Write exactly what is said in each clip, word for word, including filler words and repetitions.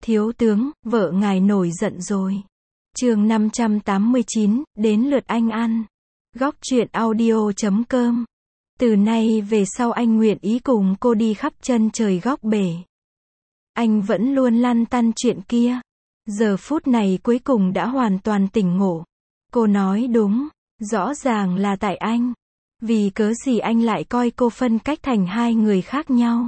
Thiếu tướng, vợ ngài nổi giận rồi. Chương năm trăm tám mươi chín, đến lượt anh ăn. Góc truyện audio chấm com. Từ nay về sau anh nguyện ý cùng cô đi khắp chân trời góc bể. Anh vẫn luôn lăn tăn chuyện kia. Giờ phút này cuối cùng đã hoàn toàn tỉnh ngộ. Cô nói đúng, rõ ràng là tại anh. Vì cớ gì anh lại coi cô phân cách thành hai người khác nhau.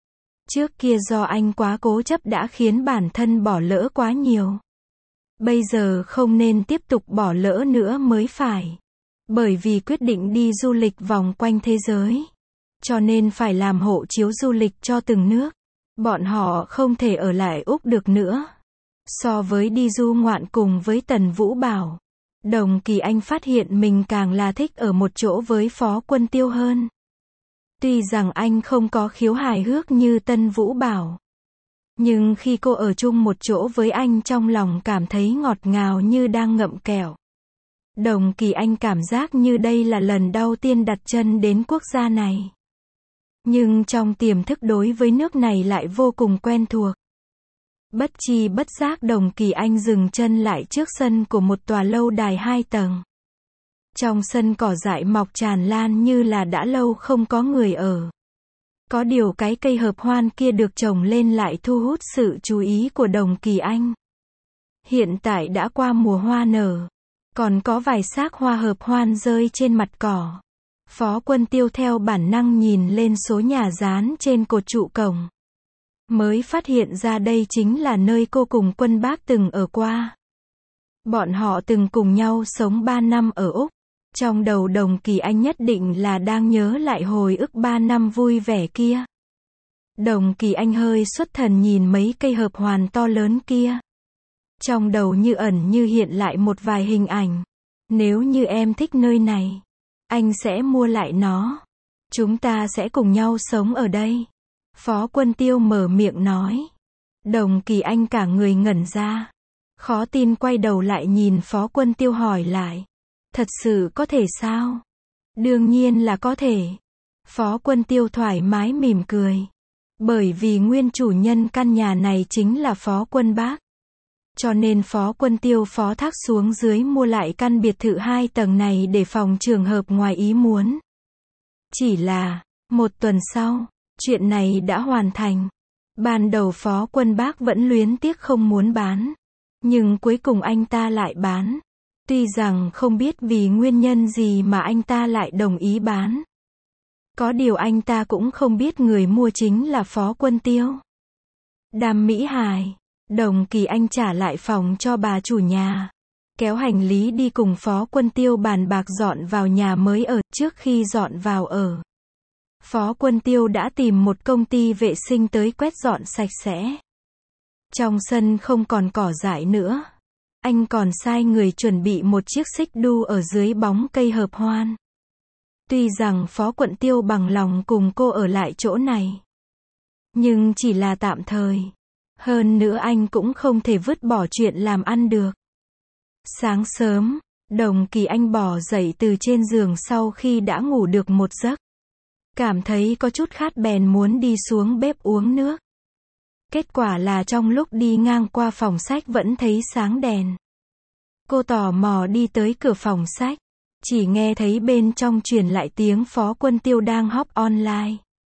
Trước kia do anh quá cố chấp đã khiến bản thân bỏ lỡ quá nhiều. Bây giờ không nên tiếp tục bỏ lỡ nữa mới phải. Bởi vì quyết định đi du lịch vòng quanh thế giới. Cho nên phải làm hộ chiếu du lịch cho từng nước. Bọn họ không thể ở lại Úc được nữa. So với đi du ngoạn cùng với Tần Vũ Bảo, Đồng Kỳ Anh phát hiện mình càng là thích ở một chỗ với Phó Quân Tiêu hơn. Tuy rằng anh không có khiếu hài hước như Tân Vũ Bảo. Nhưng khi cô ở chung một chỗ với anh trong lòng cảm thấy ngọt ngào như đang ngậm kẹo. Đồng Kỳ Anh cảm giác như đây là lần đầu tiên đặt chân đến quốc gia này. Nhưng trong tiềm thức đối với nước này lại vô cùng quen thuộc. Bất chi bất giác Đồng Kỳ Anh dừng chân lại trước sân của một tòa lâu đài hai tầng. Trong sân cỏ dại mọc tràn lan như là đã lâu không có người ở. Có điều cái cây hợp hoan kia được trồng lên lại thu hút sự chú ý của Đồng Kỳ Anh. Hiện tại đã qua mùa hoa nở. Còn có vài xác hoa hợp hoan rơi trên mặt cỏ. Phó Quân Tiêu theo bản năng nhìn lên số nhà dán trên cột trụ cổng. Mới phát hiện ra đây chính là nơi cô cùng Quân Bác từng ở qua. Bọn họ từng cùng nhau sống ba năm ở Úc. Trong đầu Đồng Kỳ Anh nhất định là đang nhớ lại hồi ức ba năm vui vẻ kia. Đồng Kỳ Anh hơi xuất thần nhìn mấy cây hợp hoàn to lớn kia. Trong đầu như ẩn như hiện lại một vài hình ảnh. Nếu như em thích nơi này, anh sẽ mua lại nó. Chúng ta sẽ cùng nhau sống ở đây. Phó Quân Tiêu mở miệng nói. Đồng Kỳ Anh cả người ngẩn ra. Khó tin quay đầu lại nhìn Phó Quân Tiêu hỏi lại. Thật sự có thể sao? Đương nhiên là có thể. Phó Quân Tiêu thoải mái mỉm cười. Bởi vì nguyên chủ nhân căn nhà này chính là Phó Quân Bác. Cho nên Phó Quân Tiêu phó thác xuống dưới mua lại căn biệt thự hai tầng này để phòng trường hợp ngoài ý muốn. Chỉ là, một tuần sau, chuyện này đã hoàn thành. Ban đầu Phó Quân Bác vẫn luyến tiếc không muốn bán. Nhưng cuối cùng anh ta lại bán. Tuy rằng không biết vì nguyên nhân gì mà anh ta lại đồng ý bán. Có điều anh ta cũng không biết người mua chính là Phó Quân Tiêu. Đàm Mỹ Hải, Đồng Kỳ Anh trả lại phòng cho bà chủ nhà. Kéo hành lý đi cùng Phó Quân Tiêu bàn bạc dọn vào nhà mới ở. Trước khi dọn vào ở, Phó Quân Tiêu đã tìm một công ty vệ sinh tới quét dọn sạch sẽ. Trong sân không còn cỏ dại nữa. Anh còn sai người chuẩn bị một chiếc xích đu ở dưới bóng cây hợp hoan. Tuy rằng Phó Quân Tiêu bằng lòng cùng cô ở lại chỗ này. Nhưng chỉ là tạm thời. Hơn nữa anh cũng không thể vứt bỏ chuyện làm ăn được. Sáng sớm, Đồng Kỳ Anh bò dậy từ trên giường sau khi đã ngủ được một giấc. Cảm thấy có chút khát bèn muốn đi xuống bếp uống nước. Kết quả là trong lúc đi ngang qua phòng sách vẫn thấy sáng đèn. Cô tò mò đi tới cửa phòng sách. Chỉ nghe thấy bên trong truyền lại tiếng Phó Quân Tiêu đang họp online.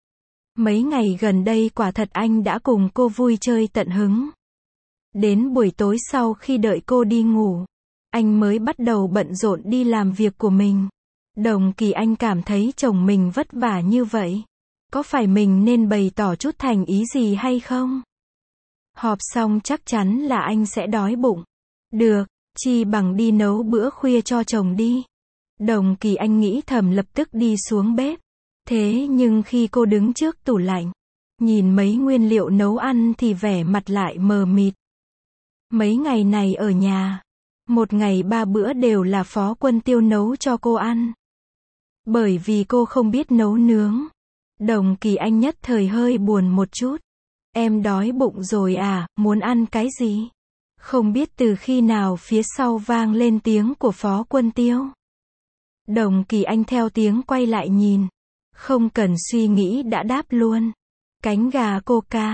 Mấy ngày gần đây quả thật anh đã cùng cô vui chơi tận hứng. Đến buổi tối sau khi đợi cô đi ngủ, anh mới bắt đầu bận rộn đi làm việc của mình. Đồng Kỳ Anh cảm thấy chồng mình vất vả như vậy. Có phải mình nên bày tỏ chút thành ý gì hay không? Họp xong chắc chắn là anh sẽ đói bụng. Được, chi bằng đi nấu bữa khuya cho chồng đi. Đồng Kỳ Anh nghĩ thầm lập tức đi xuống bếp. Thế nhưng khi cô đứng trước tủ lạnh, nhìn mấy nguyên liệu nấu ăn thì vẻ mặt lại mờ mịt. Mấy ngày này ở nhà, một ngày ba bữa đều là Phó Quân Tiêu nấu cho cô ăn. Bởi vì cô không biết nấu nướng. Đồng Kỳ Anh nhất thời hơi buồn một chút. Em đói bụng rồi à, muốn ăn cái gì? Không biết từ khi nào phía sau vang lên tiếng của Phó Quân Tiêu. Đồng Kỳ Anh theo tiếng quay lại nhìn. Không cần suy nghĩ đã đáp luôn. Cánh gà Coca.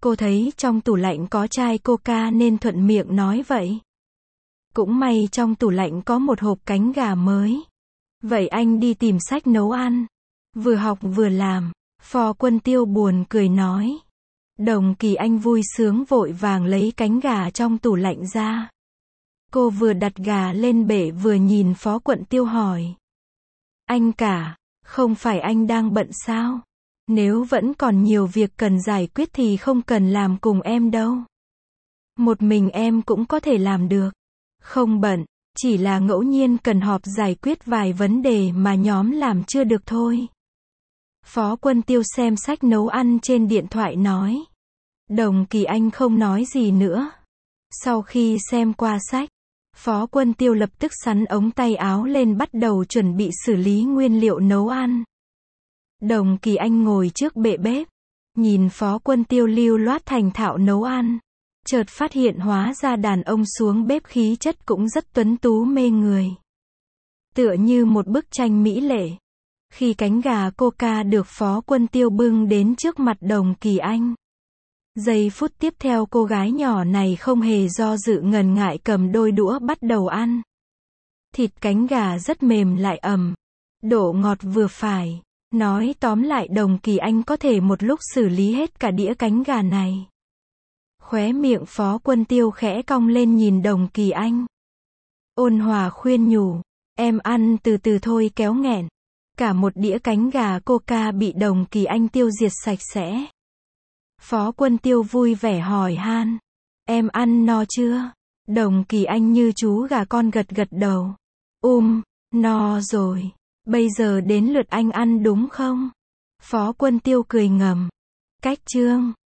Cô thấy trong tủ lạnh có chai coca nên thuận miệng nói vậy. Cũng may trong tủ lạnh có một hộp cánh gà mới. Vậy anh đi tìm sách nấu ăn. Vừa học vừa làm. Phó Quân Tiêu buồn cười nói. Đồng Kỳ Anh vui sướng vội vàng lấy cánh gà trong tủ lạnh ra. Cô vừa đặt gà lên bể vừa nhìn Phó Quân Tiêu hỏi. Anh cả, không phải anh đang bận sao? Nếu vẫn còn nhiều việc cần giải quyết thì không cần làm cùng em đâu. Một mình em cũng có thể làm được. Không bận, chỉ là ngẫu nhiên cần họp giải quyết vài vấn đề mà nhóm làm chưa được thôi. Phó Quân Tiêu xem sách nấu ăn trên điện thoại nói. Đồng Kỳ Anh không nói gì nữa. Sau khi xem qua sách, Phó Quân Tiêu lập tức xắn ống tay áo lên bắt đầu chuẩn bị xử lý nguyên liệu nấu ăn. Đồng Kỳ Anh ngồi trước bệ bếp, nhìn Phó Quân Tiêu lưu loát thành thạo nấu ăn. Chợt phát hiện hóa ra đàn ông xuống bếp khí chất cũng rất tuấn tú mê người. Tựa như một bức tranh mỹ lệ. Khi cánh gà coca được Phó Quân Tiêu bưng đến trước mặt Đồng Kỳ Anh. Giây phút tiếp theo cô gái nhỏ này không hề do dự ngần ngại cầm đôi đũa bắt đầu ăn. Thịt cánh gà rất mềm lại ẩm. Độ ngọt vừa phải. Nói tóm lại Đồng Kỳ Anh có thể một lúc xử lý hết cả đĩa cánh gà này. Khóe miệng Phó Quân Tiêu khẽ cong lên nhìn Đồng Kỳ Anh. Ôn hòa khuyên nhủ. Em ăn từ từ thôi kéo nghẹn. Cả một đĩa cánh gà coca bị Đồng Kỳ Anh tiêu diệt sạch sẽ. Phó Quân Tiêu vui vẻ hỏi han. Em ăn no chưa? Đồng Kỳ Anh như chú gà con gật gật đầu. Um, no rồi. Bây giờ đến lượt anh ăn đúng không? Phó Quân Tiêu cười ngầm. Cách chương